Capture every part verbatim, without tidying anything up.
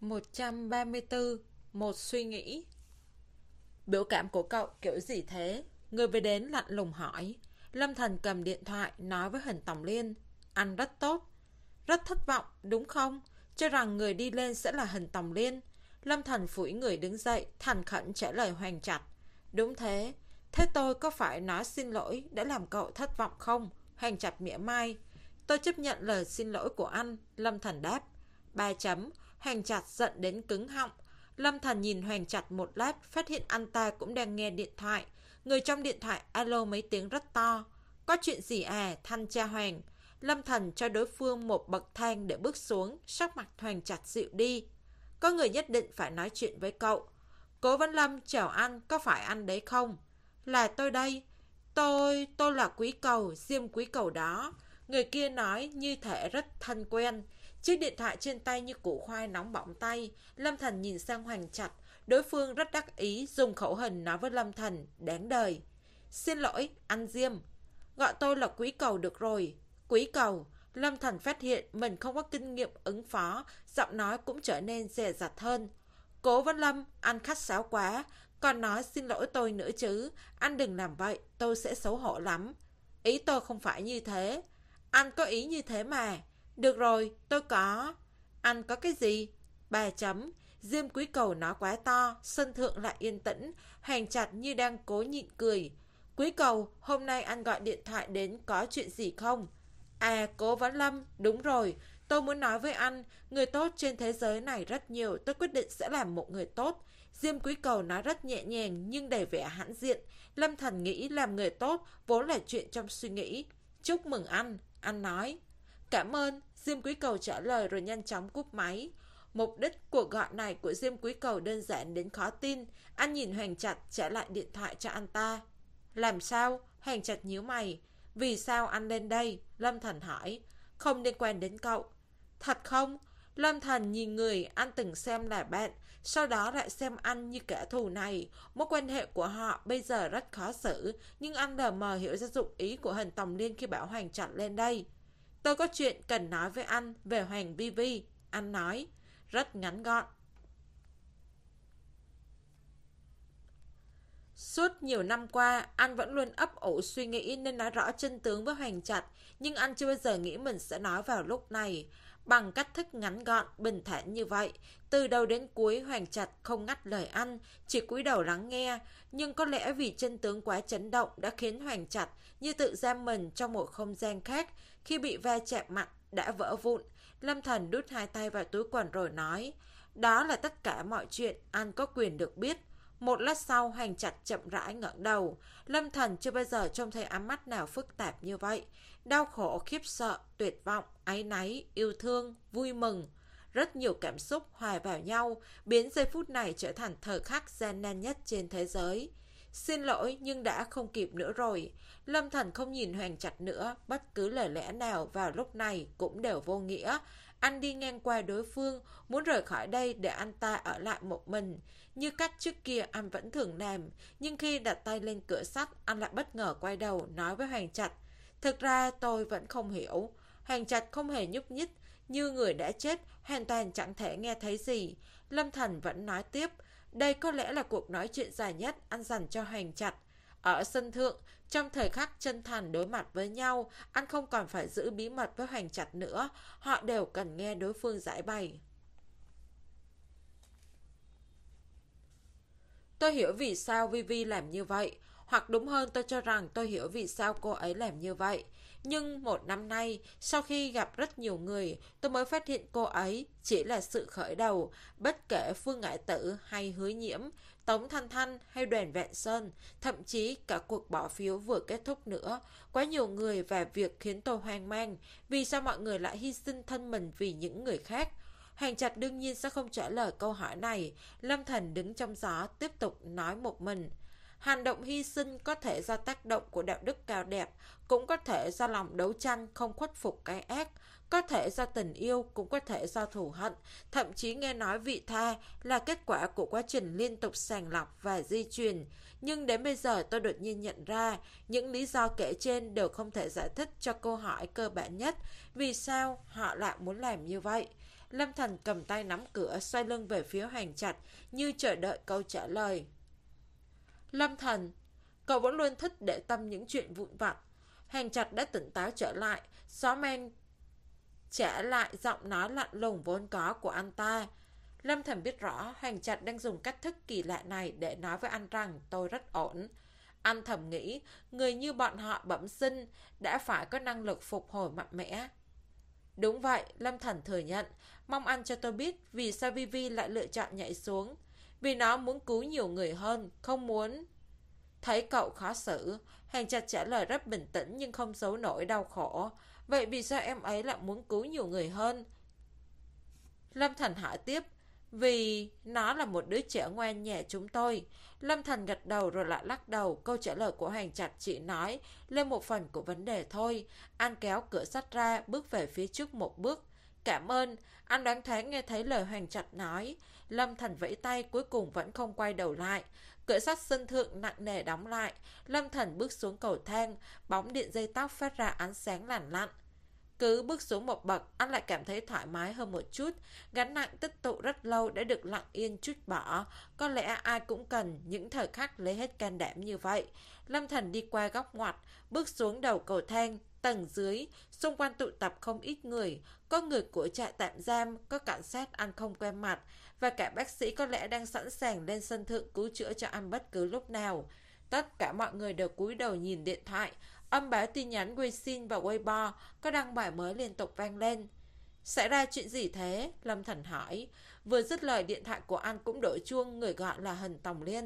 một trăm ba mươi tư. Một suy nghĩ. Biểu cảm của cậu kiểu gì thế? Người về đến lạnh lùng hỏi. Lâm Thần cầm điện thoại nói với Hình Tổng Liên. Anh rất tốt. Rất thất vọng, đúng không? Cho rằng người đi lên sẽ là Hình Tổng Liên. Lâm Thần phủi người đứng dậy, thành khẩn trả lời Hoàng Trạch. Đúng thế. Thế tôi có phải nói xin lỗi đã làm cậu thất vọng không? Hoàng Trạch mỉa mai. Tôi chấp nhận lời xin lỗi của anh. Lâm Thần đáp. Ba chấm. Hoàng Trạch giận đến cứng họng. Lâm Thần nhìn Hoàng Trạch một lát, phát hiện anh ta cũng đang nghe điện thoại. Người trong điện thoại alo mấy tiếng rất to. Có chuyện gì à, thanh tra Hoàng? Lâm Thần cho đối phương một bậc thang để bước xuống, sắc mặt Hoàng Trạch dịu đi. Có người nhất định phải nói chuyện với cậu. Cố Văn Lâm, chào anh, có phải anh đấy không? Là tôi đây. Tôi, tôi là Quý Cầu, Diêm Quý Cầu đó. Người kia nói như thể rất thân quen. Chiếc điện thoại trên tay như củ khoai nóng bỏng tay. Lâm Thần nhìn sang Hoàng Trạch. Đối phương rất đắc ý dùng khẩu hình nói với Lâm Thần. Đáng đời. Xin lỗi, anh Diêm. Gọi tôi là Quý Cầu được rồi. Quý Cầu. Lâm Thần phát hiện mình không có kinh nghiệm ứng phó. Giọng nói cũng trở nên dè dặt hơn. Cố Văn Lâm, anh khách sáo quá. Còn nói xin lỗi tôi nữa chứ. Anh đừng làm vậy, tôi sẽ xấu hổ lắm. Ý tôi không phải như thế. Anh có ý như thế mà. Được rồi, tôi có. Anh có cái gì? Ba chấm. Diêm Quý Cầu nói quá to, sân thượng lại yên tĩnh. Hoàng Trạch như đang cố nhịn cười. Quý Cầu, hôm nay anh gọi điện thoại đến có chuyện gì không? À, Cố Văn Lâm, đúng rồi. Tôi muốn nói với anh, người tốt trên thế giới này rất nhiều. Tôi quyết định sẽ làm một người tốt. Diêm Quý Cầu nói rất nhẹ nhàng nhưng đầy vẻ hãnh diện. Lâm Thần nghĩ làm người tốt vốn là chuyện trong suy nghĩ. Chúc mừng anh, anh nói. Cảm ơn, Diêm Quý Cầu trả lời rồi nhanh chóng cúp máy. Mục đích cuộc gọi này của Diêm Quý Cầu đơn giản đến khó tin. Anh nhìn Hoàng Trạch trả lại điện thoại cho anh ta. Làm sao? Hoàng Trạch nhíu mày. Vì sao anh lên đây? Lâm Thần hỏi. Không liên quan đến cậu. Thật không? Lâm Thần nhìn người anh từng xem là bạn, sau đó lại xem anh như kẻ thù này. Mối quan hệ của họ bây giờ rất khó xử, nhưng anh lờ mờ hiểu ra dụng ý của Hình Tổng Liên khi bảo Hoàng Trạch lên đây. Tôi có chuyện cần nói với anh về Hoàng Vi Vi, anh nói. Rất ngắn gọn. Suốt nhiều năm qua, anh vẫn luôn ấp ủ suy nghĩ nên nói rõ chân tướng với Hoàng Trạch, nhưng anh chưa bao giờ nghĩ mình sẽ nói vào lúc này. Bằng cách thức ngắn gọn, bình thản như vậy, từ đầu đến cuối Hoàng Trạch không ngắt lời anh, chỉ cúi đầu lắng nghe. Nhưng có lẽ vì chân tướng quá chấn động đã khiến Hoàng Trạch như tự giam mình trong một không gian khác. Khi bị va chạm mạnh đã vỡ vụn, Lâm Thần đút hai tay vào túi quần rồi nói. Đó là tất cả mọi chuyện anh có quyền được biết. Một lát sau, Hoàng Trạch chậm rãi ngẩng đầu. Lâm Thần chưa bao giờ trông thấy ánh mắt nào phức tạp như vậy. Đau khổ, khiếp sợ, tuyệt vọng, áy náy, yêu thương, vui mừng. Rất nhiều cảm xúc hòa vào nhau, biến giây phút này trở thành thời khắc gian nan nhất trên thế giới. Xin lỗi nhưng đã không kịp nữa rồi. Lâm Thần không nhìn Hoàng Trạch nữa, bất cứ lời lẽ nào vào lúc này cũng đều vô nghĩa. Anh đi ngang qua đối phương, muốn rời khỏi đây để anh ta ở lại một mình. Như cách trước kia anh vẫn thường làm, nhưng khi đặt tay lên cửa sắt, anh lại bất ngờ quay đầu nói với Hoàng Trạch. Thực ra tôi vẫn không hiểu. Hoàng Trạch không hề nhúc nhích, như người đã chết, hoàn toàn chẳng thể nghe thấy gì. Lâm Thần vẫn nói tiếp. Đây có lẽ là cuộc nói chuyện dài nhất anh dành cho Hoàng Trạch. Ở sân thượng, trong thời khắc chân thành đối mặt với nhau, anh không còn phải giữ bí mật với Hoàng Trạch nữa. Họ đều cần nghe đối phương giải bày. Tôi hiểu vì sao Vi Vi làm như vậy. Hoặc đúng hơn tôi cho rằng tôi hiểu vì sao cô ấy làm như vậy. Nhưng một năm nay, sau khi gặp rất nhiều người, tôi mới phát hiện cô ấy chỉ là sự khởi đầu. Bất kể Phương Ngải Tử hay Hứa Nhiễm, Tống Thanh Thanh hay Đoàn Vạn Sơn, thậm chí cả cuộc bỏ phiếu vừa kết thúc nữa. Quá nhiều người và việc khiến tôi hoang mang. Vì sao mọi người lại hy sinh thân mình vì những người khác? Hoàng Trạch đương nhiên sẽ không trả lời câu hỏi này. Lâm Thần đứng trong gió tiếp tục nói một mình. Hành động hy sinh có thể do tác động của đạo đức cao đẹp, cũng có thể do lòng đấu tranh không khuất phục cái ác, có thể do tình yêu, cũng có thể do thù hận, thậm chí nghe nói vị tha là kết quả của quá trình liên tục sàng lọc và di truyền. Nhưng đến bây giờ tôi đột nhiên nhận ra, những lý do kể trên đều không thể giải thích cho câu hỏi cơ bản nhất, vì sao họ lại muốn làm như vậy. Lâm Thần cầm tay nắm cửa, xoay lưng về phía Hoàng Trạch, như chờ đợi câu trả lời. Lâm Thần, cậu vẫn luôn thích để tâm những chuyện vụn vặt. Hoàng Trạch đã tỉnh táo trở lại, xóa men trả lại giọng nói lạnh lùng vốn có của anh ta. Lâm Thần biết rõ Hoàng Trạch đang dùng cách thức kỳ lạ này để nói với anh rằng tôi rất ổn. Anh thầm nghĩ, người như bọn họ bẩm sinh đã phải có năng lực phục hồi mạnh mẽ. Đúng vậy, Lâm Thần thừa nhận. Mong anh cho tôi biết vì sao Vivi lại lựa chọn nhảy xuống. Vì nó muốn cứu nhiều người hơn, không muốn thấy cậu khó xử. Hoàng Trạch trả lời rất bình tĩnh nhưng không giấu nổi đau khổ. Vậy vì sao em ấy lại muốn cứu nhiều người hơn? Lâm Thần hỏi tiếp. Vì nó là một đứa trẻ ngoan nhẹ chúng tôi. Lâm Thần gật đầu rồi lại lắc đầu. Câu trả lời của Hoàng Trạch chỉ nói lên một phần của vấn đề thôi. Anh kéo cửa sắt ra, bước về phía trước một bước. Cảm ơn. Anh đoán thoáng nghe thấy lời Hoàng Trạch nói. Lâm Thần vẫy tay, cuối cùng vẫn không quay đầu lại. Cửa sắt sân thượng nặng nề đóng lại. Lâm Thần bước xuống cầu thang. Bóng điện dây tóc phát ra ánh sáng lành lặn. Cứ bước xuống một bậc, anh lại cảm thấy thoải mái hơn một chút. Gánh nặng tích tụ rất lâu đã được lặng yên trút bỏ. Có lẽ ai cũng cần những thời khắc lấy hết can đảm như vậy. Lâm Thần đi qua góc ngoặt, bước xuống đầu cầu thang. Tầng dưới, xung quanh tụ tập không ít người. Có người của trại tạm giam, có cảnh sát anh không quen mặt. Và cả bác sĩ có lẽ đang sẵn sàng lên sân thượng cứu chữa cho anh bất cứ lúc nào. Tất cả mọi người đều cúi đầu nhìn điện thoại. Âm báo tin nhắn Weixin và Weibo có đăng bài mới liên tục vang lên. Xảy ra chuyện gì thế? Lâm Thần hỏi. Vừa dứt lời điện thoại của anh cũng đổ chuông, người gọi là Hân Tòng Liên.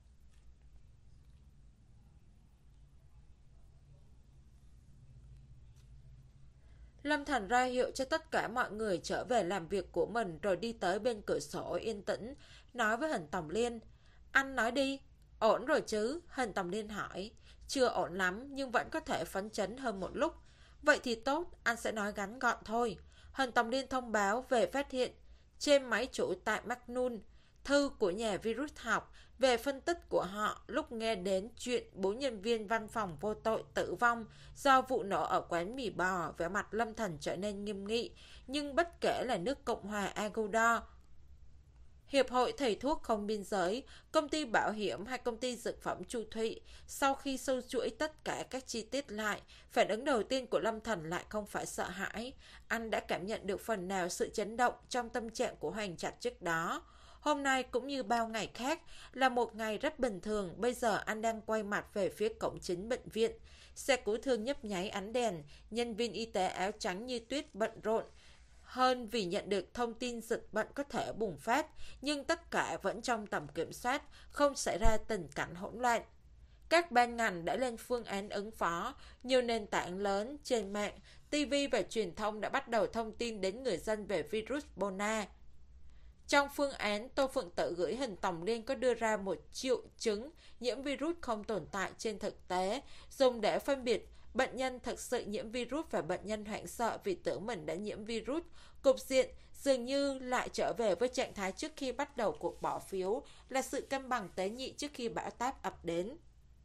Lâm Thần ra hiệu cho tất cả mọi người trở về làm việc của mình rồi đi tới bên cửa sổ yên tĩnh, nói với Hân Tòng Liên. Anh nói đi. Ổn rồi chứ? Hân Tòng Liên hỏi. Chưa ổn lắm nhưng vẫn có thể phấn chấn hơn một lúc. Vậy thì tốt, anh sẽ nói ngắn gọn thôi. Hân Tòng Liên thông báo về phát hiện trên máy chủ tại Magnum, thư của nhà virus học về phân tích của họ lúc nghe đến chuyện bốn nhân viên văn phòng vô tội tử vong do vụ nổ ở quán mì bò. Vẻ mặt Lâm Thần trở nên nghiêm nghị. Nhưng bất kể là nước Cộng hòa Ecuador, Hiệp hội Thầy thuốc không biên giới, công ty bảo hiểm hay công ty dược phẩm Chu Thụy, sau khi sâu chuỗi tất cả các chi tiết lại, phản ứng đầu tiên của Lâm Thần lại không phải sợ hãi. Anh đã cảm nhận được phần nào sự chấn động trong tâm trạng của Hoàng Trạch trước đó. Hôm nay cũng như bao ngày khác là một ngày rất bình thường. Bây giờ anh đang quay mặt về phía cổng chính bệnh viện. Xe cứu thương nhấp nháy ánh đèn, nhân viên y tế áo trắng như tuyết bận rộn hơn vì nhận được thông tin dịch bệnh có thể bùng phát, nhưng tất cả vẫn trong tầm kiểm soát, không xảy ra tình cảnh hỗn loạn. Các ban ngành đã lên phương án ứng phó, nhiều nền tảng lớn trên mạng, ti vi và truyền thông đã bắt đầu thông tin đến người dân về virus Bona. Trong phương án, Tô Phượng Tử gửi Hân Tòng Liên có đưa ra một triệu chứng nhiễm virus không tồn tại trên thực tế, dùng để phân biệt bệnh nhân thực sự nhiễm virus và bệnh nhân hoảng sợ vì tưởng mình đã nhiễm virus. Cục diện dường như lại trở về với trạng thái trước khi bắt đầu cuộc bỏ phiếu, là sự cân bằng tế nhị trước khi bão táp ập đến.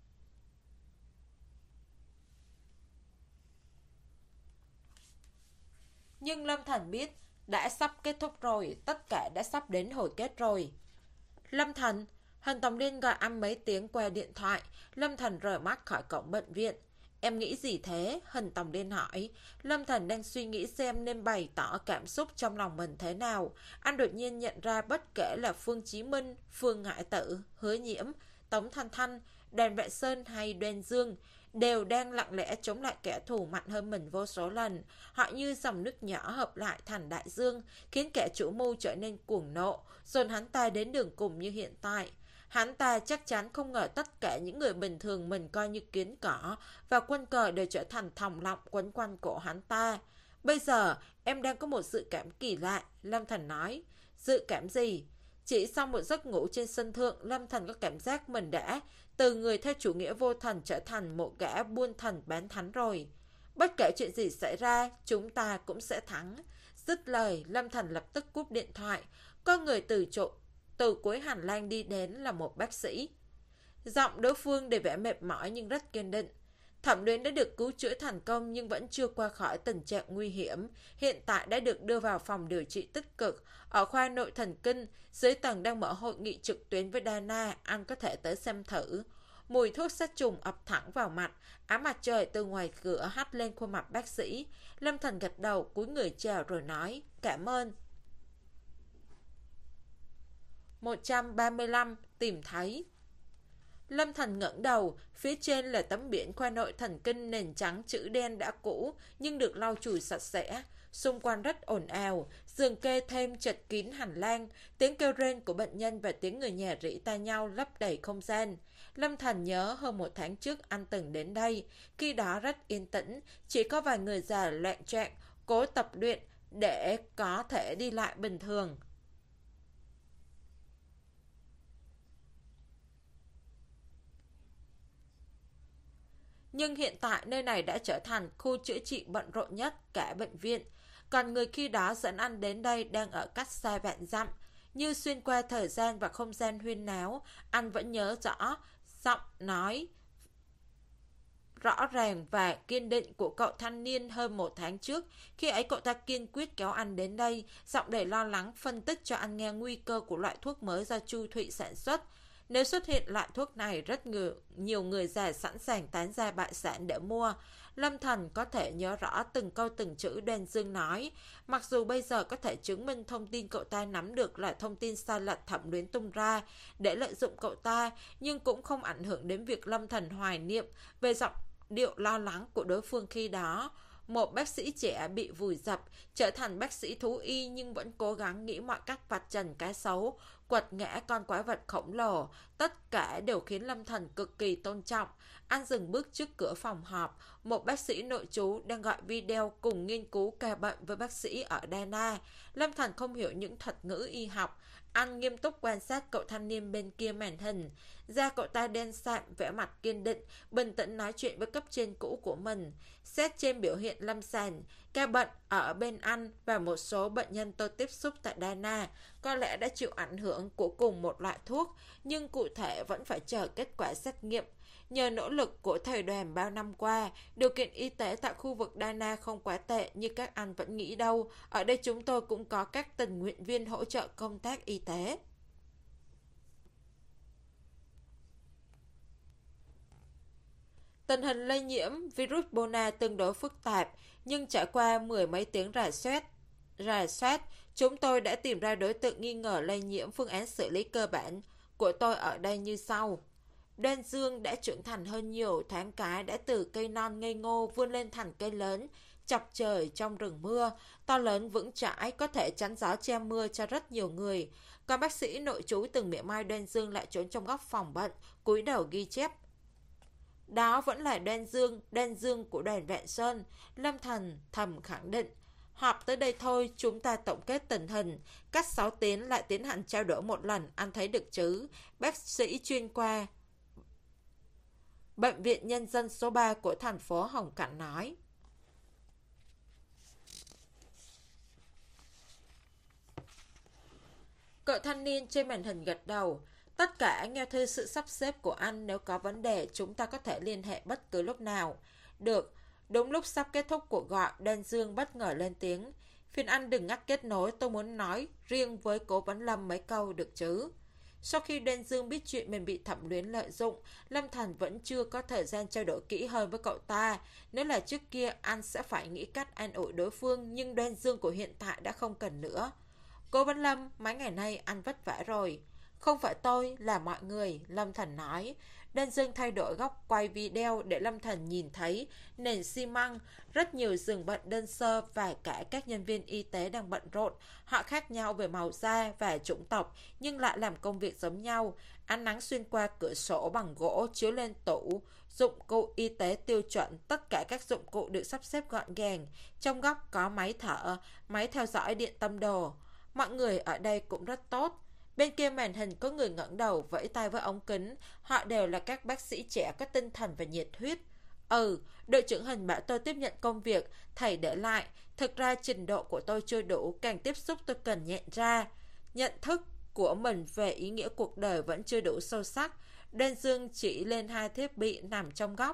Nhưng Lâm Thần biết, đã sắp kết thúc rồi, tất cả đã sắp đến hồi kết rồi. Lâm Thần, Hân Tòng Liên gọi anh mấy tiếng qua điện thoại. Lâm Thần rời mắt khỏi cổng bệnh viện. Em nghĩ gì thế? Hân Tòng Liên hỏi. Lâm Thần đang suy nghĩ xem nên bày tỏ cảm xúc trong lòng mình thế nào. Anh đột nhiên nhận ra bất kể là Phương Chí Minh, Phương Ngải Tử, Hứa Nhiễm, Tống Thanh Thanh, Đoàn Vệ Sơn hay Đoan Dương đều đang lặng lẽ chống lại kẻ thù mạnh hơn mình vô số lần. Họ như dòng nước nhỏ hợp lại thành đại dương, khiến kẻ chủ mưu trở nên cuồng nộ, dồn hắn ta đến đường cùng như hiện tại. Hắn ta chắc chắn không ngờ tất cả những người bình thường mình coi như kiến cỏ và quân cờ đều trở thành thòng lọng quấn quanh cổ hắn ta. Bây giờ em đang có một dự cảm kỳ lạ, Lâm Thần nói. Dự cảm gì? Chỉ sau một giấc ngủ trên sân thượng, Lâm Thần có cảm giác mình đã từ người theo chủ nghĩa vô thần trở thành một gã buôn thần bán thánh rồi. Bất kể chuyện gì xảy ra, chúng ta cũng sẽ thắng. Dứt lời, Lâm Thần lập tức cúp điện thoại. Có người từ chỗ từ cuối hành lang đi đến là một bác sĩ. Giọng đối phương đầy vẻ mệt mỏi nhưng rất kiên định. Thẩm Luyến đã được cứu chữa thành công nhưng vẫn chưa qua khỏi tình trạng nguy hiểm. Hiện tại đã được đưa vào phòng điều trị tích cực. Ở khoa nội thần kinh, dưới tầng đang mở hội nghị trực tuyến với Dana, anh có thể tới xem thử. Mùi thuốc sát trùng ập thẳng vào mặt, ám mặt trời từ ngoài cửa hắt lên khuôn mặt bác sĩ. Lâm Thành gật đầu, cúi người chào rồi nói, cảm ơn. một trăm ba mươi lăm, tìm thấy. Lâm Thành ngẩng đầu, phía trên là tấm biển khoa nội thần kinh nền trắng chữ đen đã cũ nhưng được lau chùi sạch sẽ. Xung quanh rất ồn ào, giường kê thêm chật kín hành lang, tiếng kêu rên của bệnh nhân và tiếng người nhà rỉ tai nhau lấp đầy không gian. Lâm Thành nhớ hơn một tháng trước anh từng đến đây, khi đó rất yên tĩnh, chỉ có vài người già loạn choạng cố tập luyện để có thể đi lại bình thường. Nhưng hiện tại nơi này đã trở thành khu chữa trị bận rộn nhất cả bệnh viện. Còn người khi đó dẫn anh đến đây đang ở cách xa vạn dặm. Như xuyên qua thời gian và không gian huyên náo, anh vẫn nhớ rõ giọng nói rõ ràng và kiên định của cậu thanh niên hơn một tháng trước. Khi ấy cậu ta kiên quyết kéo anh đến đây, giọng đầy lo lắng phân tích cho anh nghe nguy cơ của loại thuốc mới do Chu Thụy sản xuất. Nếu xuất hiện loại thuốc này, rất người, nhiều người già sẵn sàng tán ra bại sản để mua. Lâm Thành có thể nhớ rõ từng câu từng chữ Đoan Dương nói. Mặc dù bây giờ có thể chứng minh thông tin cậu ta nắm được là thông tin sai lệch Thẩm Luyến tung ra để lợi dụng cậu ta, nhưng cũng không ảnh hưởng đến việc Lâm Thành hoài niệm về giọng điệu lo lắng của đối phương khi đó. Một bác sĩ trẻ bị vùi dập, trở thành bác sĩ thú y nhưng vẫn cố gắng nghĩ mọi cách vạch trần cái xấu, quật ngã con quái vật khổng lồ. Tất cả đều khiến Lâm Thành cực kỳ tôn trọng. Anh dừng bước trước cửa phòng họp. Một bác sĩ nội trú đang gọi video cùng nghiên cứu ca bệnh với bác sĩ ở Dana. Lâm Thành không hiểu những thuật ngữ y học. Anh nghiêm túc quan sát cậu thanh niên bên kia màn hình. Da cậu ta đen sạm, vẻ mặt kiên định, bình tĩnh nói chuyện với cấp trên cũ của mình. Xét trên biểu hiện lâm sàng, ca bệnh ở bên anh và một số bệnh nhân tôi tiếp xúc tại Dana có lẽ đã chịu ảnh hưởng của cùng một loại thuốc, nhưng cụ thể vẫn phải chờ kết quả xét nghiệm. Nhờ nỗ lực của thầy đoàn bao năm qua, điều kiện y tế tại khu vực Dana không quá tệ như các anh vẫn nghĩ đâu. Ở đây chúng tôi cũng có các tình nguyện viên hỗ trợ công tác y tế. Tình hình lây nhiễm virus Bona tương đối phức tạp, nhưng trải qua mười mấy tiếng rà soát, rà soát, chúng tôi đã tìm ra đối tượng nghi ngờ lây nhiễm. Phương án xử lý cơ bản của tôi ở đây như sau. Đoan Dương đã trưởng thành hơn nhiều, thoáng cái đã từ cây non ngây ngô vươn lên thành cây lớn, chọc trời trong rừng mưa, to lớn vững chãi, có thể chắn gió che mưa cho rất nhiều người. Còn bác sĩ nội trú từng mỉa mai Đoan Dương lại trốn trong góc phòng bệnh, cúi đầu ghi chép. Đó vẫn là Đoan Dương, Đoan Dương của đoàn Vạn Sơn. Lâm Thành thầm khẳng định. Họp tới đây thôi, chúng ta tổng kết tình hình. Cách sáu tiếng lại tiến hành trao đổi một lần, anh thấy được chứ? Bác sĩ chuyên khoa Bệnh viện Nhân dân số ba của thành phố Hồng Cảnh nói. Cậu thanh niên trên màn hình gật đầu. Tất cả nghe theo sự sắp xếp của anh, nếu có vấn đề chúng ta có thể liên hệ bất cứ lúc nào. Được. Đúng lúc sắp kết thúc cuộc gọi, Đoan Dương bất ngờ lên tiếng. Phiền anh đừng ngắt kết nối, tôi muốn nói riêng với Cố Vấn Lâm mấy câu được chứ. Sau khi Đoan Dương biết chuyện mình bị Thẩm Luyến lợi dụng, Lâm Thành vẫn chưa có thời gian trao đổi kỹ hơn với cậu ta. Nếu là trước kia, anh sẽ phải nghĩ cách an ủi đối phương, nhưng Đoan Dương của hiện tại đã không cần nữa. Cố Vấn Lâm, mấy ngày nay anh vất vả rồi. Không phải tôi, là mọi người, Lâm Thành nói. Đoan Dương thay đổi góc quay video để Lâm Thành nhìn thấy nền xi măng, rất nhiều giường bệnh đơn sơ và cả các nhân viên y tế đang bận rộn. Họ khác nhau về màu da và chủng tộc nhưng lại làm công việc giống nhau. Ánh nắng xuyên qua cửa sổ bằng gỗ chiếu lên tủ dụng cụ y tế tiêu chuẩn. Tất cả các dụng cụ được sắp xếp gọn gàng. Trong góc có máy thở, máy theo dõi điện tâm đồ. Mọi người ở đây cũng rất tốt. Bên kia màn hình có người ngẩng đầu vẫy tay với ống kính. Họ đều là các bác sĩ trẻ có tinh thần và nhiệt huyết. Ừ, đội trưởng Hình bảo tôi tiếp nhận công việc thầy để lại. Thực ra trình độ của tôi chưa đủ, càng tiếp xúc tôi cần nhận ra. Nhận thức của mình về ý nghĩa cuộc đời vẫn chưa đủ sâu sắc. Đoan Dương chỉ lên hai thiết bị nằm trong góc.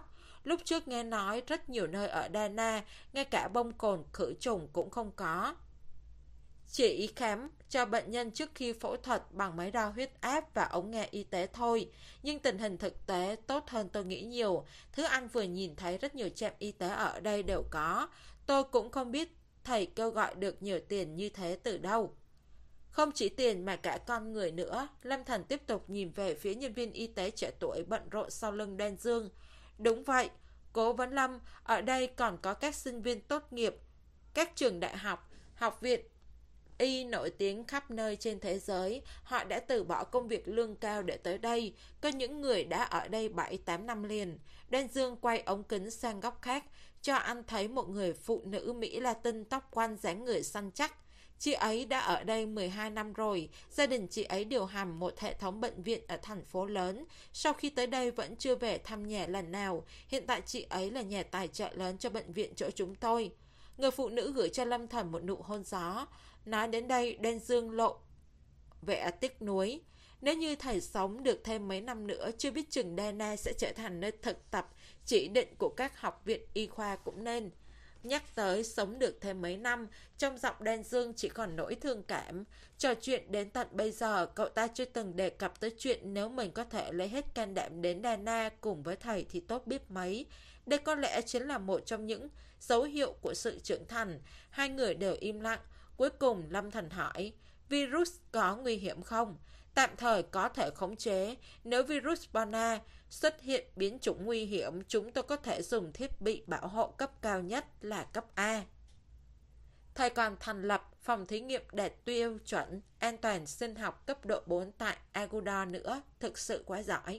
Lúc trước nghe nói rất nhiều nơi ở Dana, ngay cả bông cồn khử trùng cũng không có. Chỉ khám cho bệnh nhân trước khi phẫu thuật bằng máy đo huyết áp và ống nghe y tế thôi. Nhưng tình hình thực tế tốt hơn tôi nghĩ nhiều. Thứ anh vừa nhìn thấy rất nhiều trạm y tế ở đây đều có. Tôi cũng không biết thầy kêu gọi được nhiều tiền như thế từ đâu. Không chỉ tiền mà cả con người nữa. Lâm Thần tiếp tục nhìn về phía nhân viên y tế trẻ tuổi bận rộn sau lưng Đen Dương. Đúng vậy, Cố Vấn Lâm, ở đây còn có các sinh viên tốt nghiệp, các trường đại học, học viện y nổi tiếng khắp nơi trên thế giới. Họ đã từ bỏ công việc lương cao để tới đây. Có những người đã ở đây bảy tám năm liền. Đen Dương quay ống kính sang góc khác, cho anh thấy một người phụ nữ Mỹ Latin tóc quăn dáng người săn chắc. Chị ấy đã ở đây mười hai năm rồi. Gia đình chị ấy điều hành một hệ thống bệnh viện ở thành phố lớn. Sau khi tới đây vẫn chưa về thăm nhà lần nào. Hiện tại chị ấy là nhà tài trợ lớn cho bệnh viện chỗ chúng tôi. Người phụ nữ gửi cho Lâm Thần một nụ hôn gió. Nói đến đây, Đen Dương lộ vẻ tiếc nuối. Nếu như thầy sống được thêm mấy năm nữa, chưa biết chừng Dana sẽ trở thành nơi thực tập chỉ định của các học viện y khoa cũng nên. Nhắc tới sống được thêm mấy năm, trong giọng Đen Dương chỉ còn nỗi thương cảm. Trò chuyện đến tận bây giờ, cậu ta chưa từng đề cập tới chuyện nếu mình có thể lấy hết can đảm đến Dana cùng với thầy thì tốt biết mấy. Đây có lẽ chính là một trong những dấu hiệu của sự trưởng thành. Hai người đều im lặng. Cuối cùng Lâm Thần hỏi, virus có nguy hiểm không? Tạm thời có thể khống chế. Nếu virus Borna xuất hiện biến chủng nguy hiểm, chúng tôi có thể dùng thiết bị bảo hộ cấp cao nhất là cấp A. Thầy còn thành lập phòng thí nghiệm đạt tiêu chuẩn an toàn sinh học cấp độ bốn tại Aguda nữa. Thực sự quá giỏi.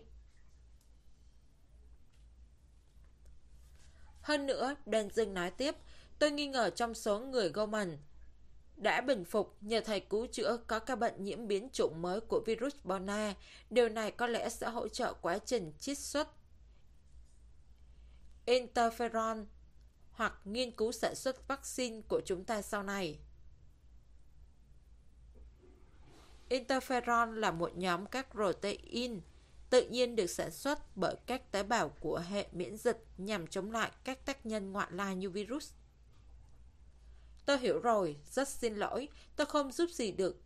Hơn nữa, Đen Dương nói tiếp, tôi nghi ngờ trong số người Goman đã bình phục nhờ thầy cứu chữa có ca bệnh nhiễm biến chủng mới của virus Borna. Điều này có lẽ sẽ hỗ trợ quá trình chiết xuất interferon hoặc nghiên cứu sản xuất vaccine của chúng ta sau này. Interferon là một nhóm các protein tự nhiên được sản xuất bởi các tế bào của hệ miễn dịch nhằm chống lại các tác nhân ngoại lai như virus. Tôi hiểu rồi, rất xin lỗi, tôi không giúp gì được.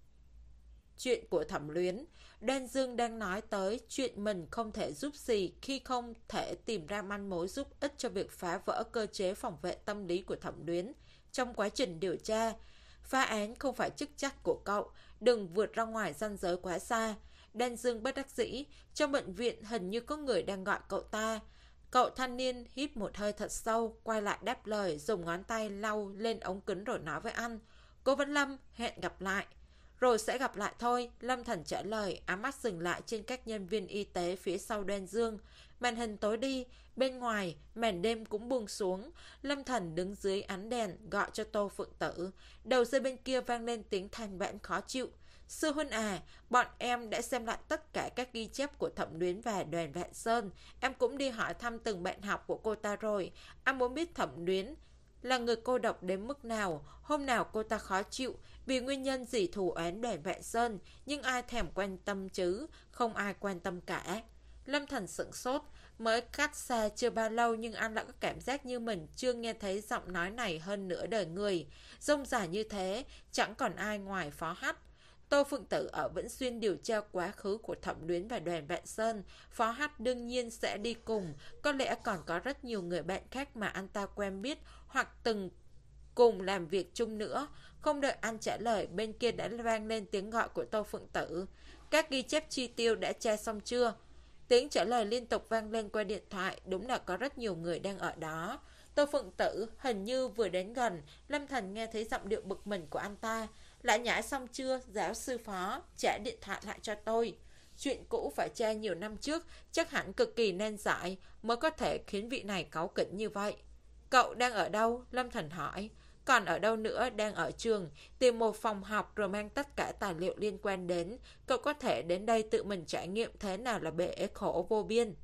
Chuyện của Thẩm Luyến, Đen Dương đang nói tới chuyện mình không thể giúp gì khi không thể tìm ra manh mối giúp ích cho việc phá vỡ cơ chế phòng vệ tâm lý của Thẩm Luyến trong quá trình điều tra. Phá án không phải chức trách của cậu, đừng vượt ra ngoài ranh giới quá xa. Đen Dương bất đắc dĩ, trong bệnh viện hình như có người đang gọi cậu ta. Cậu thanh niên hít một hơi thật sâu, quay lại đáp lời, dùng ngón tay lau lên ống kính rồi nói với anh. Cố Vấn Lâm, hẹn gặp lại. Rồi sẽ gặp lại thôi, Lâm Thần trả lời, ám mắt dừng lại trên các nhân viên y tế phía sau Đen Dương. Màn hình tối đi, bên ngoài, màn đêm cũng buông xuống. Lâm Thần đứng dưới ánh đèn, gọi cho Tô Phượng Tử. Đầu dây bên kia vang lên tiếng than vãn khó chịu. Sư huynh à, bọn em đã xem lại tất cả các ghi chép của Thẩm Luyến và Đoàn Vạn Sơn. Em cũng đi hỏi thăm từng bạn học của cô ta rồi. Em muốn biết Thẩm Luyến là người cô độc đến mức nào, hôm nào cô ta khó chịu, vì nguyên nhân gì thù oán Đoàn Vạn Sơn, nhưng ai thèm quan tâm chứ, không ai quan tâm cả. Lâm Thần sửng sốt, mới cắt xa chưa bao lâu nhưng anh đã có cảm giác như mình chưa nghe thấy giọng nói này hơn nửa đời người. Rông rải như thế, chẳng còn ai ngoài Phó Hách. Tô Phượng Tử ở Vĩnh Xuyên điều tra quá khứ của Thẩm Luyến và Đoàn Vạn Sơn. Phó Hách đương nhiên sẽ đi cùng. Có lẽ còn có rất nhiều người bạn khác mà anh ta quen biết hoặc từng cùng làm việc chung nữa. Không đợi anh trả lời, bên kia đã vang lên tiếng gọi của Tô Phượng Tử. Các ghi chép chi tiêu đã tra xong chưa? Tiếng trả lời liên tục vang lên qua điện thoại. Đúng là có rất nhiều người đang ở đó. Tô Phượng Tử hình như vừa đến gần. Lâm Thần nghe thấy giọng điệu bực mình của anh ta. Lại nhảy xong chưa, giáo sư Phó? Trả điện thoại lại cho tôi. Chuyện cũ phải tra nhiều năm trước, chắc hẳn cực kỳ nên giải, mới có thể khiến vị này cáu kỉnh như vậy. Cậu đang ở đâu? Lâm Thần hỏi. Còn ở đâu nữa, đang ở trường. Tìm một phòng học rồi mang tất cả tài liệu liên quan đến. Cậu có thể đến đây tự mình trải nghiệm thế nào là bể khổ vô biên.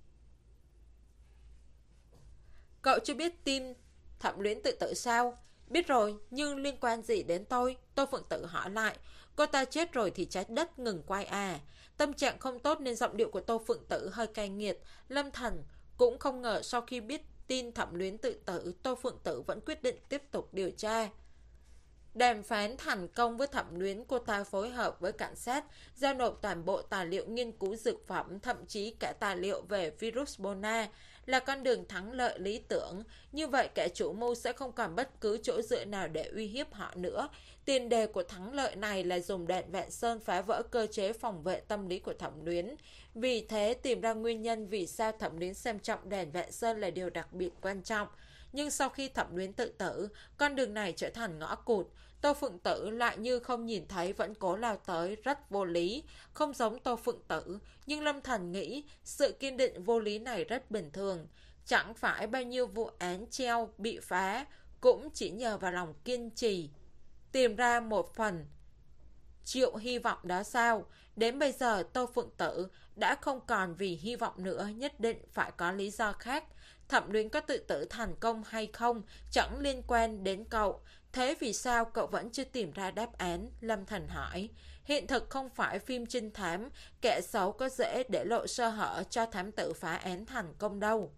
Cậu chưa biết tin Thẩm Luyến tự tử sao? Biết rồi, nhưng liên quan gì đến tôi? Tô Phượng Tử hỏi lại. Cô ta chết rồi thì trái đất ngừng quay à? Tâm trạng không tốt nên giọng điệu của Tô Phượng Tử hơi cay nghiệt. Lâm Thần cũng không ngờ sau khi biết tin Thẩm Luyến tự tử, Tô Phượng Tử vẫn quyết định tiếp tục điều tra. Đàm phán thành công với Thẩm Luyến, cô ta phối hợp với cảnh sát, giao nộp toàn bộ tài liệu nghiên cứu dược phẩm, thậm chí cả tài liệu về virus Bona, là con đường thắng lợi lý tưởng. Như vậy kẻ chủ mưu sẽ không còn bất cứ chỗ dựa nào để uy hiếp họ nữa. Tiền đề của thắng lợi này là dùng đạn Vạn Sơn phá vỡ cơ chế phòng vệ tâm lý của Thẩm Luyến. Vì thế tìm ra nguyên nhân vì sao Thẩm Luyến xem trọng đèn Vạn Sơn là điều đặc biệt quan trọng. Nhưng sau khi Thẩm Luyến tự tử, con đường này trở thành ngõ cụt. Tô Phượng Tử lại như không nhìn thấy, vẫn cố lao tới, rất vô lý. Không giống Tô Phượng Tử, nhưng Lâm Thần nghĩ sự kiên định vô lý này rất bình thường. Chẳng phải bao nhiêu vụ án treo bị phá cũng chỉ nhờ vào lòng kiên trì tìm ra một phần triệu hy vọng đó sao? Đến bây giờ Tô Phượng Tử đã không còn vì hy vọng nữa, nhất định phải có lý do khác. Thẩm Luyến có tự tử thành công hay không chẳng liên quan đến cậu. Thế vì sao cậu vẫn chưa tìm ra đáp án? Lâm Thần hỏi. Hiện thực không phải phim trinh thám, kẻ xấu có dễ để lộ sơ hở cho thám tử phá án thành công đâu.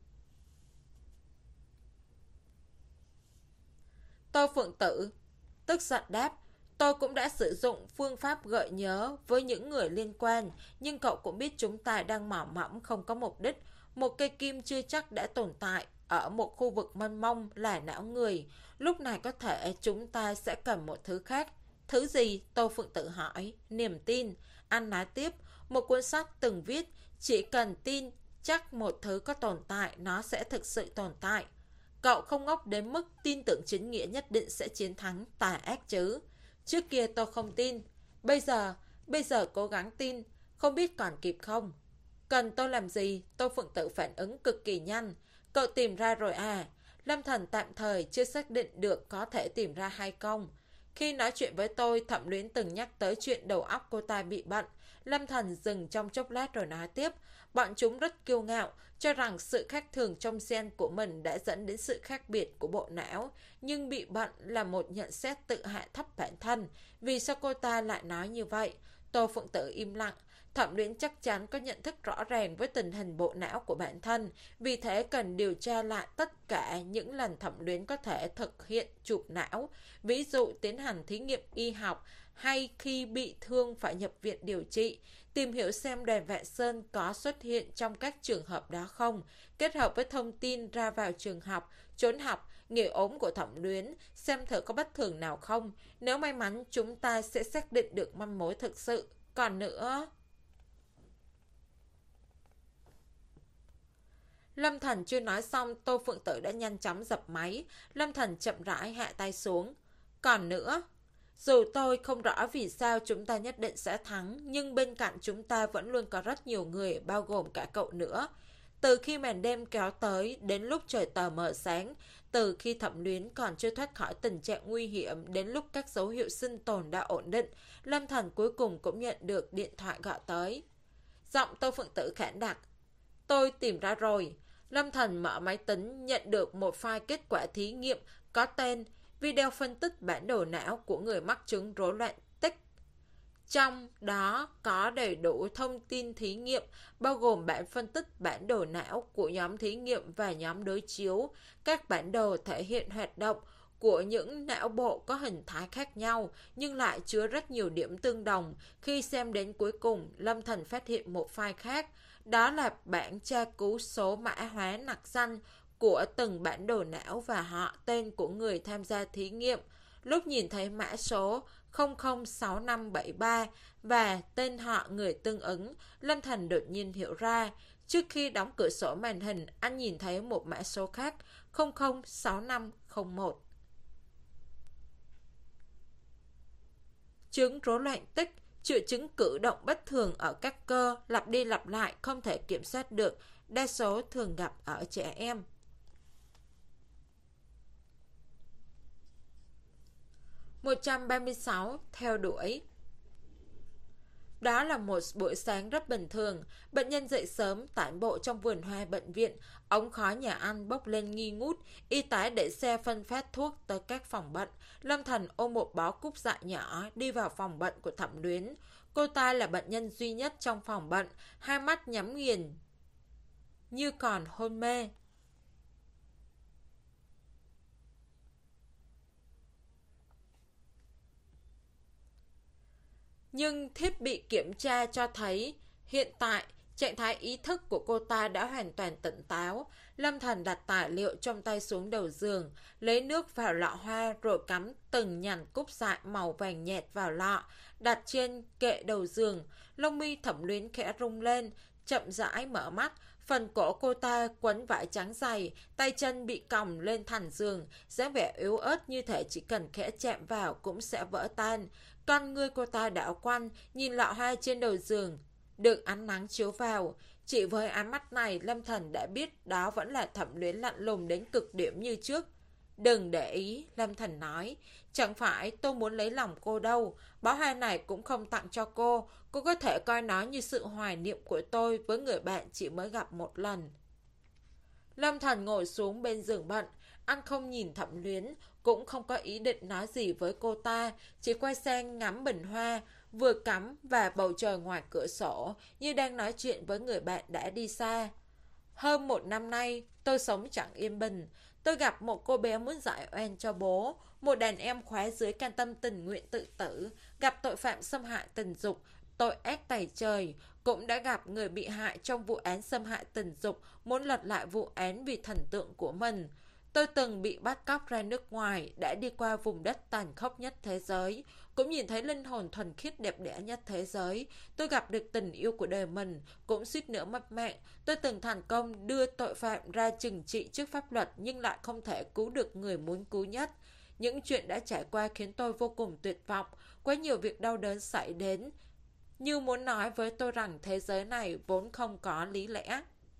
Tô Phượng Tử tức giận đáp. Tôi cũng đã sử dụng phương pháp gợi nhớ với những người liên quan, nhưng cậu cũng biết chúng ta đang mỏ mẫm không có mục đích. Một cây kim chưa chắc đã tồn tại ở một khu vực mênh mông là não người. Lúc này có thể chúng ta sẽ cần một thứ khác. Thứ gì? Tô Phượng Tử hỏi. Niềm tin. Anh nói tiếp. Một cuốn sách từng viết, chỉ cần tin chắc một thứ có tồn tại, nó sẽ thực sự tồn tại. Cậu không ngốc đến mức tin tưởng chính nghĩa nhất định sẽ chiến thắng tà ác chứ. Trước kia tôi không tin. Bây giờ, bây giờ cố gắng tin. Không biết còn kịp không? Cần tôi làm gì? Tô Phượng Tử phản ứng cực kỳ nhanh. Cậu tìm ra rồi à? Lâm Thần tạm thời chưa xác định được có thể tìm ra hay không. Khi nói chuyện với tôi, Thẩm Luyến từng nhắc tới chuyện đầu óc cô ta bị bận. Lâm Thần dừng trong chốc lát rồi nói tiếp. Bọn chúng rất kiêu ngạo, cho rằng sự khác thường trong gen của mình đã dẫn đến sự khác biệt của bộ não. Nhưng bị bận là một nhận xét tự hạ thấp bản thân. Vì sao cô ta lại nói như vậy? Tô Phượng Tử im lặng. Thẩm Luyến chắc chắn có nhận thức rõ ràng với tình hình bộ não của bản thân, vì thế cần điều tra lại tất cả những lần Thẩm Luyến có thể thực hiện chụp não, ví dụ tiến hành thí nghiệm y học hay khi bị thương phải nhập viện điều trị, tìm hiểu xem đèn Vạn Sơn có xuất hiện trong các trường hợp đó không, kết hợp với thông tin ra vào trường học, trốn học, nghỉ ốm của Thẩm Luyến, xem thử có bất thường nào không. Nếu may mắn chúng ta sẽ xác định được manh mối thực sự. Còn nữa... Lâm Thần chưa nói xong, Tô Phượng Tử đã nhanh chóng dập máy. Lâm Thần chậm rãi hạ tay xuống. Còn nữa, dù tôi không rõ vì sao chúng ta nhất định sẽ thắng, nhưng bên cạnh chúng ta vẫn luôn có rất nhiều người, bao gồm cả cậu nữa. Từ khi màn đêm kéo tới đến lúc trời tờ mờ sáng, từ khi Thẩm Luyến còn chưa thoát khỏi tình trạng nguy hiểm đến lúc các dấu hiệu sinh tồn đã ổn định, Lâm Thần cuối cùng cũng nhận được điện thoại gọi tới. Giọng Tô Phượng Tử khản đặc. Tôi tìm ra rồi. Lâm Thần mở máy tính, nhận được một file kết quả thí nghiệm có tên video phân tích bản đồ não của người mắc chứng rối loạn tích. Trong đó có đầy đủ thông tin thí nghiệm, bao gồm bản phân tích bản đồ não của nhóm thí nghiệm và nhóm đối chiếu. Các bản đồ thể hiện hoạt động của những não bộ có hình thái khác nhau, nhưng lại chứa rất nhiều điểm tương đồng. Khi xem đến cuối cùng, Lâm Thần phát hiện một file khác. Đó là bản tra cứu số mã hóa nặc danh của từng bản đồ não và họ tên của người tham gia thí nghiệm. Lúc nhìn thấy mã số không không sáu năm bảy ba và tên họ người tương ứng, Lâm Thần đột nhiên hiểu ra. Trước khi đóng cửa sổ màn hình, anh nhìn thấy một mã số khác, không không sáu năm không một. Chứng rối loạn tích, triệu chứng cử động bất thường ở các cơ, lặp đi lặp lại, không thể kiểm soát được, đa số thường gặp ở trẻ em. một trăm ba mươi sáu. Theo đuổi. Đó là một buổi sáng rất bình thường. Bệnh nhân dậy sớm, tản bộ trong vườn hoa bệnh viện. Ống khói nhà ăn bốc lên nghi ngút. Y tá đẩy xe phân phát thuốc tới các phòng bệnh. Lâm Thần ôm một bó cúc dại nhỏ đi vào phòng bệnh của Thẩm Luyến. Cô ta là bệnh nhân duy nhất trong phòng bệnh, hai mắt nhắm nghiền như còn hôn mê. Nhưng thiết bị kiểm tra cho thấy hiện tại trạng thái ý thức của cô ta đã hoàn toàn tỉnh táo. Lâm Thần đặt tài liệu trong tay xuống đầu giường, lấy nước vào lọ hoa rồi cắm từng nhành cúc dại màu vàng nhạt vào lọ, đặt trên kệ đầu giường. Lông mi Thẩm Luyến khẽ rung lên, chậm rãi mở mắt. Phần cổ cô ta quấn vải trắng dày, tay chân bị còng lên thành giường, dáng vẻ yếu ớt như thể chỉ cần khẽ chạm vào cũng sẽ vỡ tan. Con ngươi cô ta đảo quanh, nhìn lọ hoa trên đầu giường, được ánh nắng chiếu vào. Chỉ với ánh mắt này, Lâm Thần đã biết đó vẫn là Thẩm Luyến lạnh lùng đến cực điểm như trước. Đừng để ý, Lâm Thần nói. Chẳng phải tôi muốn lấy lòng cô đâu. Bó hoa này cũng không tặng cho cô. Cô có thể coi nó như sự hoài niệm của tôi với người bạn chỉ mới gặp một lần. Lâm Thần ngồi xuống bên giường bệnh. Anh không nhìn Thẩm Luyến, cũng không có ý định nói gì với cô ta, chỉ quay sang ngắm bình hoa vừa cắm và bầu trời ngoài cửa sổ, như đang nói chuyện với người bạn đã đi xa. Hơn một năm nay, tôi sống chẳng yên bình. Tôi gặp một cô bé muốn giải oan cho bố, một đàn em khóa dưới can tâm tình nguyện tự tử, gặp tội phạm xâm hại tình dục, tội ác tày trời, cũng đã gặp người bị hại trong vụ án xâm hại tình dục muốn lật lại vụ án vì thần tượng của mình. Tôi từng bị bắt cóc ra nước ngoài, đã đi qua vùng đất tàn khốc nhất thế giới, cũng nhìn thấy linh hồn thuần khiết đẹp đẽ nhất thế giới. Tôi gặp được tình yêu của đời mình, cũng suýt nữa mất mạng. Tôi từng thành công đưa tội phạm ra trừng trị trước pháp luật, nhưng lại không thể cứu được người muốn cứu nhất. Những chuyện đã trải qua khiến tôi vô cùng tuyệt vọng, quá nhiều việc đau đớn xảy đến, như muốn nói với tôi rằng thế giới này vốn không có lý lẽ.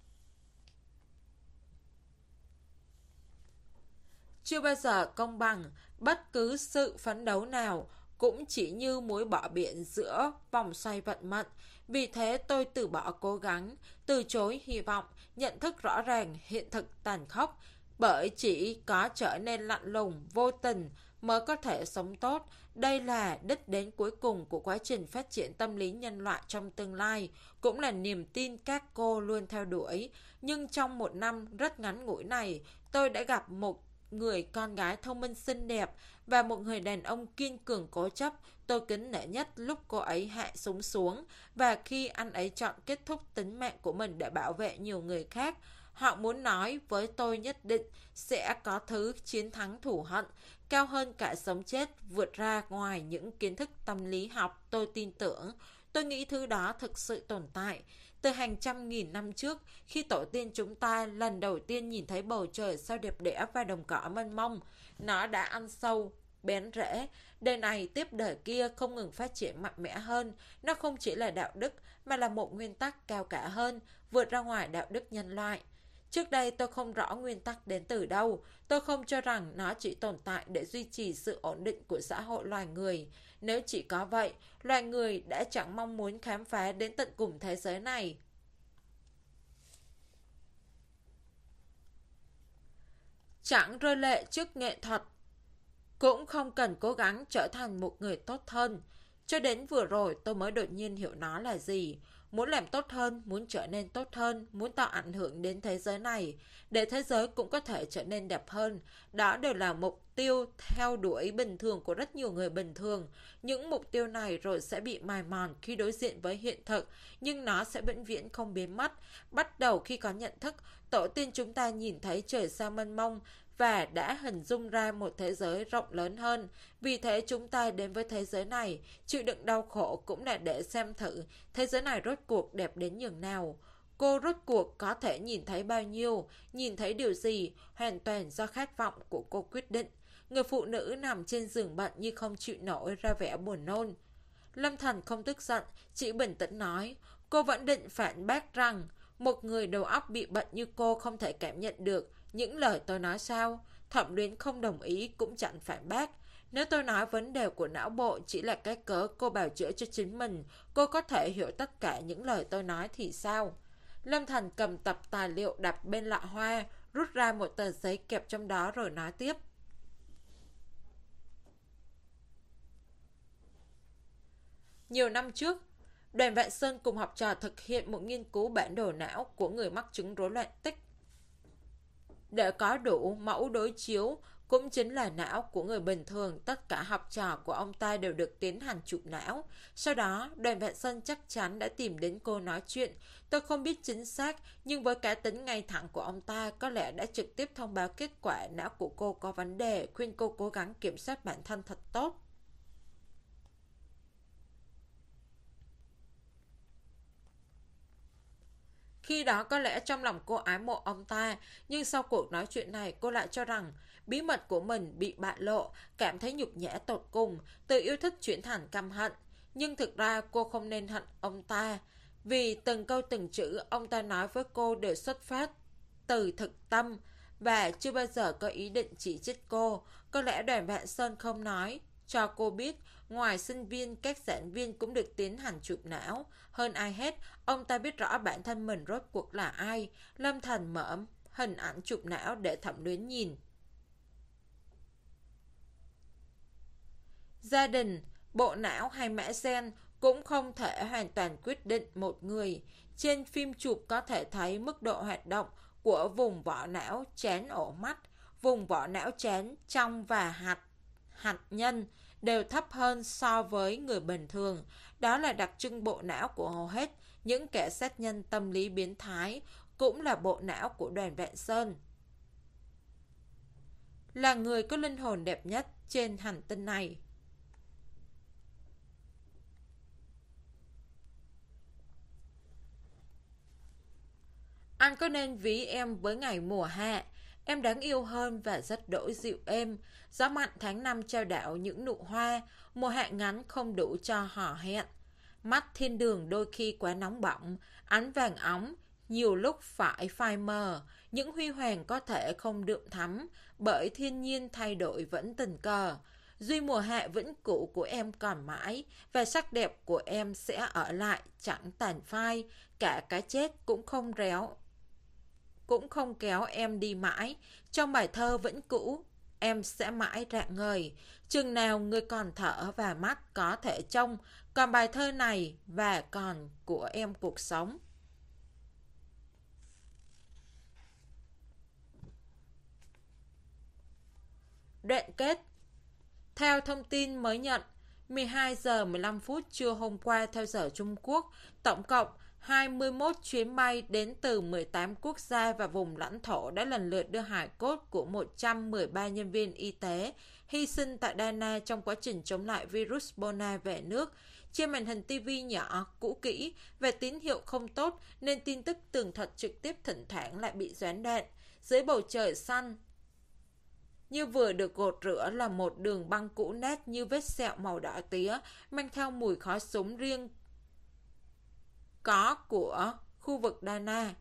Chưa bao giờ công bằng, bất cứ sự phấn đấu nào cũng chỉ như muối bỏ biển giữa vòng xoay vận mệnh. Vì thế tôi từ bỏ cố gắng, từ chối hy vọng, nhận thức rõ ràng hiện thực tàn khốc. Bởi chỉ có trở nên lạnh lùng, vô tình mới có thể sống tốt. Đây là đích đến cuối cùng của quá trình phát triển tâm lý nhân loại trong tương lai, cũng là niềm tin các cô luôn theo đuổi. Nhưng trong một năm rất ngắn ngủi này, tôi đã gặp một người con gái thông minh xinh đẹp và một người đàn ông kiên cường cố chấp. Tôi kính nể nhất lúc cô ấy hạ súng xuống và khi anh ấy chọn kết thúc tính mạng của mình để bảo vệ nhiều người khác. Họ muốn nói với tôi nhất định sẽ có thứ chiến thắng thù hận cao hơn cả sống chết, vượt ra ngoài những kiến thức tâm lý học. Tôi tin tưởng, tôi nghĩ thứ đó thực sự tồn tại. Từ hàng trăm nghìn năm trước, khi tổ tiên chúng ta lần đầu tiên nhìn thấy bầu trời sao đẹp đẽ và đồng cỏ mênh mông, nó đã ăn sâu, bén rễ. Đời này tiếp đời kia không ngừng phát triển mạnh mẽ hơn. Nó không chỉ là đạo đức mà là một nguyên tắc cao cả hơn, vượt ra ngoài đạo đức nhân loại. Trước đây tôi không rõ nguyên tắc đến từ đâu. Tôi không cho rằng nó chỉ tồn tại để duy trì sự ổn định của xã hội loài người. Nếu chỉ có vậy, loài người đã chẳng mong muốn khám phá đến tận cùng thế giới này. Chẳng rơi lệ trước nghệ thuật, cũng không cần cố gắng trở thành một người tốt hơn. Cho đến vừa rồi tôi mới đột nhiên hiểu nó là gì. Muốn làm tốt hơn, muốn trở nên tốt hơn, muốn tạo ảnh hưởng đến thế giới này, để thế giới cũng có thể trở nên đẹp hơn. Đó đều là mục tiêu theo đuổi bình thường của rất nhiều người bình thường. Những mục tiêu này rồi sẽ bị mài mòn khi đối diện với hiện thực, nhưng nó sẽ vĩnh viễn không biến mất. Bắt đầu khi có nhận thức, tổ tiên chúng ta nhìn thấy trời sao mênh mông và đã hình dung ra một thế giới rộng lớn hơn. Vì thế chúng ta đến với thế giới này, chịu đựng đau khổ cũng là để xem thử thế giới này rốt cuộc đẹp đến nhường nào. Cô rốt cuộc có thể nhìn thấy bao nhiêu, nhìn thấy điều gì, hoàn toàn do khát vọng của cô quyết định. Người phụ nữ nằm trên giường bệnh như không chịu nổi, ra vẻ buồn nôn. Lâm Thần không tức giận, chỉ bình tĩnh nói. Cô vẫn định phản bác rằng một người đầu óc bị bệnh như cô không thể cảm nhận được những lời tôi nói sao? Thẩm Luyến không đồng ý cũng chẳng phản bác. Nếu tôi nói vấn đề của não bộ chỉ là cái cớ cô bào chữa cho chính mình, cô có thể hiểu tất cả những lời tôi nói thì sao? Lâm Thành cầm tập tài liệu đặt bên lọ hoa, rút ra một tờ giấy kẹp trong đó rồi nói tiếp. Nhiều năm trước, đoàn Vạn Sơn cùng học trò thực hiện một nghiên cứu bản đồ não của người mắc chứng rối loạn tích. Để có đủ mẫu đối chiếu, cũng chính là não của người bình thường, tất cả học trò của ông ta đều được tiến hành chụp não. Sau đó, đoàn Vạn Sơn chắc chắn đã tìm đến cô nói chuyện. Tôi không biết chính xác, nhưng với cá tính ngay thẳng của ông ta, có lẽ đã trực tiếp thông báo kết quả não của cô có vấn đề, khuyên cô cố gắng kiểm soát bản thân thật tốt. Khi đó có lẽ trong lòng cô ái mộ ông ta, nhưng sau cuộc nói chuyện này cô lại cho rằng bí mật của mình bị bại lộ, cảm thấy nhục nhã tột cùng, từ yêu thích chuyển thành căm hận. Nhưng thực ra cô không nên hận ông ta, vì từng câu từng chữ ông ta nói với cô đều xuất phát từ thực tâm và chưa bao giờ có ý định chỉ trích cô. Có lẽ đoàn Vạn Sơn không nói cho cô biết, ngoài sinh viên, các giảng viên cũng được tiến hành chụp não. Hơn ai hết, ông ta biết rõ bản thân mình rốt cuộc là ai. Lâm Thành mở hình ảnh chụp não để Thẩm Luyến nhìn. Gia đình, bộ não hay mã gen cũng không thể hoàn toàn quyết định một người. Trên phim chụp có thể thấy mức độ hoạt động của vùng vỏ não trán ổ mắt, vùng vỏ não trán trong và hạt hạt nhân đều thấp hơn so với người bình thường. Đó là đặc trưng bộ não của hầu hết những kẻ sát nhân tâm lý biến thái, cũng là bộ não của đoàn Vạn Sơn. Là người có linh hồn đẹp nhất trên hành tinh này. Anh có nên ví em với ngày mùa hạ? Em đáng yêu hơn và rất đỗi dịu êm. Gió mặn tháng năm trao đảo những nụ hoa. Mùa hạ ngắn không đủ cho hò hẹn. Mắt thiên đường đôi khi quá nóng bỏng, ánh vàng óng, nhiều lúc phải phai mờ. Những huy hoàng có thể không đượm thắm, bởi thiên nhiên thay đổi vẫn tình cờ. Duy mùa hạ vĩnh cửu của em còn mãi, và sắc đẹp của em sẽ ở lại chẳng tàn phai. Cả cái chết cũng không réo cũng không kéo em đi mãi. Trong bài thơ vĩnh cửu, em sẽ mãi rạng ngời, chừng nào người còn thở và mắt có thể trông. Còn bài thơ này và còn của em cuộc sống. Đoạn kết. Theo thông tin mới nhận, mười hai giờ mười lăm phút trưa hôm qua theo giờ Trung Quốc, tổng cộng hai mươi mốt chuyến bay đến từ mười tám quốc gia và vùng lãnh thổ đã lần lượt đưa hài cốt của một trăm mười ba nhân viên y tế hy sinh tại Đana trong quá trình chống lại virus Corona về nước. Trên màn hình ti vi nhỏ, cũ kỹ và tín hiệu không tốt nên tin tức tường thuật trực tiếp thỉnh thoảng lại bị gián đoạn. Dưới bầu trời xanh như vừa được gột rửa là một đường băng cũ nát như vết sẹo màu đỏ tía, mang theo mùi khói súng riêng có của khu vực Đana.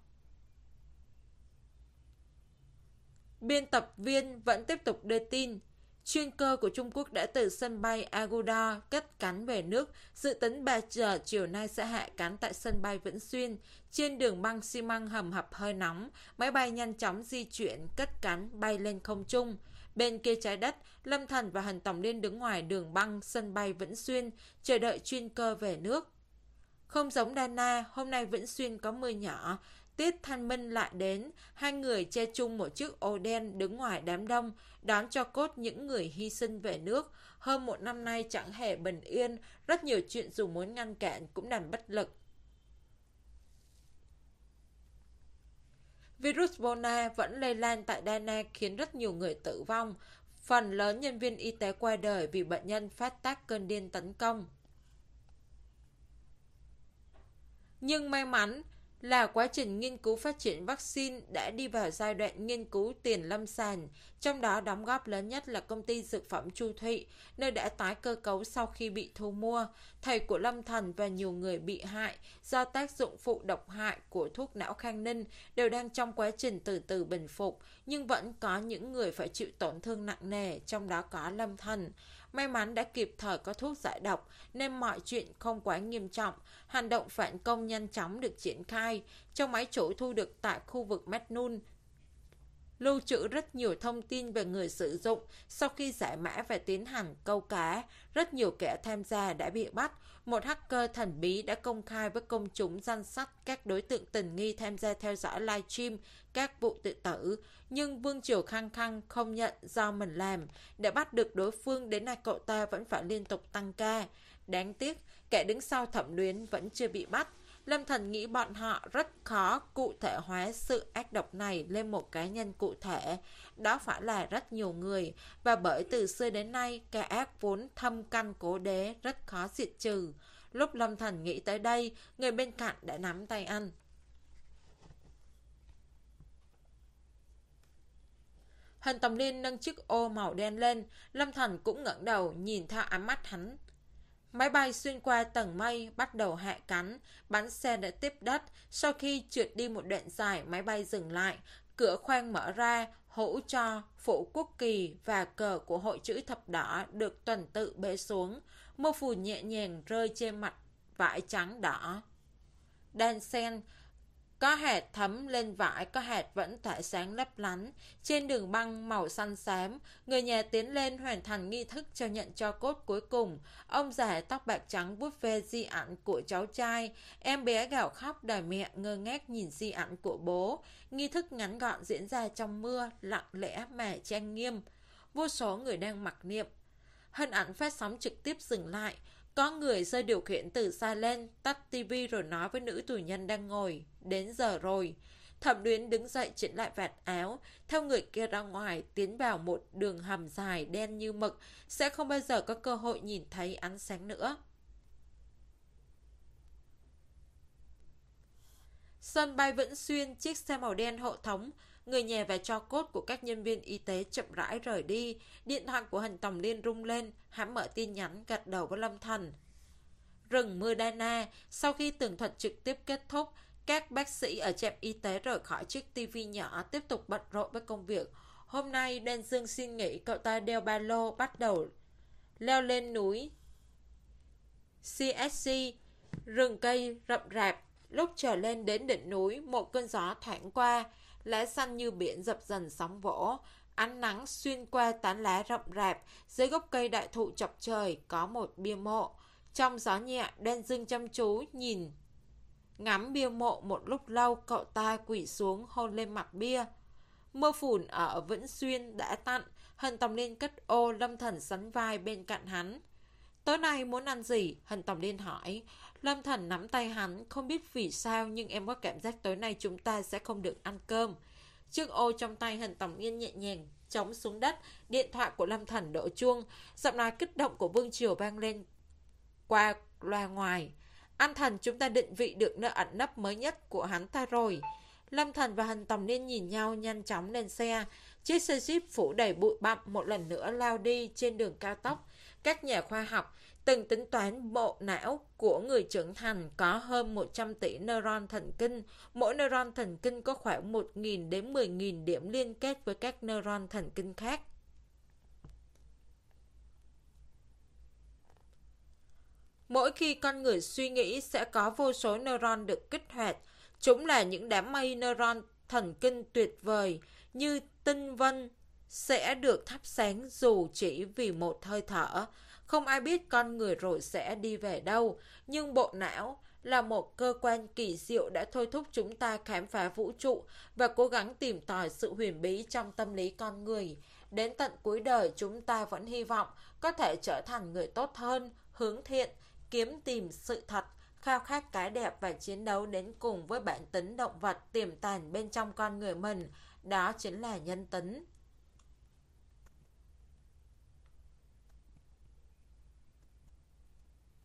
Biên tập viên vẫn tiếp tục đưa tin, chuyên cơ của Trung Quốc đã từ sân bay Aguda cất cánh về nước, dự tính ba giờ chiều nay sẽ hạ cánh tại sân bay Vĩnh Xuyên. Trên đường băng xi măng hầm hập hơi nóng, máy bay nhanh chóng di chuyển, cất cánh bay lên không trung. Bên kia trái đất, Lâm Thành và Hàn Tổng Liên đứng ngoài đường băng sân bay Vĩnh Xuyên, chờ đợi chuyên cơ về nước. Không giống Đana, hôm nay Vĩnh Xuyên có mưa nhỏ. Tiết Thanh Minh lại đến, hai người che chung một chiếc ô đen đứng ngoài đám đông, đón cho cốt những người hy sinh về nước. Hơn một năm nay chẳng hề bình yên, rất nhiều chuyện dù muốn ngăn cản cũng đành bất lực. Virus Corona vẫn lây lan tại Đana khiến rất nhiều người tử vong. Phần lớn nhân viên y tế qua đời vì bệnh nhân phát tác cơn điên tấn công. Nhưng may mắn là quá trình nghiên cứu phát triển vaccine đã đi vào giai đoạn nghiên cứu tiền lâm sàng, trong đó đóng góp lớn nhất là công ty dược phẩm Chu Thụy, nơi đã tái cơ cấu sau khi bị thu mua. Thầy của Lâm Thành và nhiều người bị hại do tác dụng phụ độc hại của thuốc não Khang Ninh đều đang trong quá trình từ từ bình phục, nhưng vẫn có những người phải chịu tổn thương nặng nề, trong đó có Lâm Thành. May mắn đã kịp thời có thuốc giải độc nên mọi chuyện không quá nghiêm trọng. Hành động phản công nhanh chóng được triển khai. Trong máy chủ thu được tại khu vực Madnun lưu trữ rất nhiều thông tin về người sử dụng. Sau khi giải mã và tiến hành câu cá, rất nhiều kẻ tham gia đã bị bắt. Một hacker thần bí đã công khai với công chúng danh sách các đối tượng tình nghi tham gia theo dõi livestream các vụ tự tử. Nhưng Vương Triều khăng khăng không nhận do mình làm. Để bắt được đối phương, đến nay cậu ta vẫn phải liên tục tăng ca. Đáng tiếc, kẻ đứng sau Thẩm Luyến vẫn chưa bị bắt. Lâm Thần nghĩ bọn họ rất khó cụ thể hóa sự ác độc này lên một cá nhân cụ thể. Đó phải là rất nhiều người. Và bởi từ xưa đến nay, kẻ ác vốn thâm căn cố đế, rất khó diệt trừ. Lúc Lâm Thần nghĩ tới đây, người bên cạnh đã nắm tay anh. Hân Tầm Liên nâng chiếc ô màu đen lên. Lâm Thần cũng ngẩng đầu nhìn theo ánh mắt hắn. Máy bay xuyên qua tầng mây bắt đầu hạ cánh, bánh xe đã tiếp đất. Sau khi trượt đi một đoạn dài, máy bay dừng lại. Cửa khoang mở ra, hũ cho, phủ quốc kỳ và cờ của hội chữ thập đỏ được tuần tự bế xuống. Mưa phùn nhẹ nhàng rơi trên mặt vải trắng đỏ. Đan sen, có hạt thấm lên vải, có hạt vẫn tỏa sáng lấp lánh. Trên đường băng màu xanh xám, người nhà tiến lên hoàn thành nghi thức cho nhận tro cốt cuối cùng. Ông già tóc bạc trắng vuốt ve di ảnh của cháu trai. Em bé gào khóc đòi mẹ, ngơ ngác nhìn di ảnh của bố. Nghi thức ngắn gọn diễn ra trong mưa, lặng lẽ mà trang nghiêm. Vô số người đang mặc niệm. Hình ảnh phát sóng trực tiếp dừng lại. Có người rơi điều khiển từ xa lên, tắt tivi rồi nói với nữ tù nhân đang ngồi. Đến giờ rồi. Thẩm Luyến đứng dậy chỉnh lại vạt áo, theo người kia ra ngoài, tiến vào một đường hầm dài đen như mực, sẽ không bao giờ có cơ hội nhìn thấy ánh sáng nữa. Sân bay Vĩnh Xuyên, chiếc xe màu đen hộ tống, người nhà và tro cốt của các nhân viên y tế chậm rãi rời đi. Điện thoại của Hân Tầm Liên rung lên, hắn mở tin nhắn gật đầu với Lâm Thần. Rừng mưa Dana, sau khi tường thuật trực tiếp kết thúc, các bác sĩ ở trạm y tế rời khỏi chiếc tivi nhỏ tiếp tục bận rộn với công việc. Hôm nay Đan Dương xin nghỉ, cậu ta đeo ba lô bắt đầu leo lên núi xê ét xê, rừng cây rậm rạp. Lúc trở lên đến đỉnh núi, một cơn gió thoảng qua, lá xanh như biển dập dần sóng vỗ. Ánh nắng xuyên qua tán lá rậm rạp, dưới gốc cây đại thụ chọc trời có một bia mộ. Trong gió nhẹ, Đan Dương chăm chú nhìn ngắm bia mộ một lúc lâu, cậu ta quỳ xuống hôn lên mặt bia. Mưa phùn ở Vĩnh Xuyên đã tạnh. Hân Tầm Liên cất ô, Lâm Thần sánh vai bên cạnh hắn. Tối nay muốn ăn gì? Hân Tầm Liên hỏi. Lâm Thần nắm tay hắn, không biết vì sao nhưng em có cảm giác tối nay chúng ta sẽ không được ăn cơm. Chiếc ô trong tay Hân Tầm Liên nhẹ nhàng chống xuống đất. Điện thoại của Lâm Thần đổ chuông. Giọng nói kích động của Vương Triều vang lên qua loa ngoài. Anh Thần, chúng ta định vị được nơi ẩn nấp mới nhất của hắn ta rồi. Lâm Thần và Hân Tầm Liên nhìn nhau nhanh chóng lên xe. Chiếc xe Jeep phủ đầy bụi bặm một lần nữa lao đi trên đường cao tốc. Các nhà khoa học từng tính toán bộ não của người trưởng thành có hơn một trăm tỷ neuron thần kinh. Mỗi neuron thần kinh có khoảng một nghìn đến mười nghìn điểm liên kết với các neuron thần kinh khác. Mỗi khi con người suy nghĩ sẽ có vô số neuron được kích hoạt. Chúng là những đám mây neuron thần kinh tuyệt vời như tinh vân sẽ được thắp sáng dù chỉ vì một hơi thở. Không ai biết con người rồi sẽ đi về đâu, nhưng bộ não là một cơ quan kỳ diệu đã thôi thúc chúng ta khám phá vũ trụ và cố gắng tìm tòi sự huyền bí trong tâm lý con người. Đến tận cuối đời chúng ta vẫn hy vọng có thể trở thành người tốt hơn, hướng thiện, kiếm tìm sự thật, khao khát cái đẹp và chiến đấu đến cùng với bản tính động vật tiềm tàng bên trong con người mình. Đó chính là nhân tính.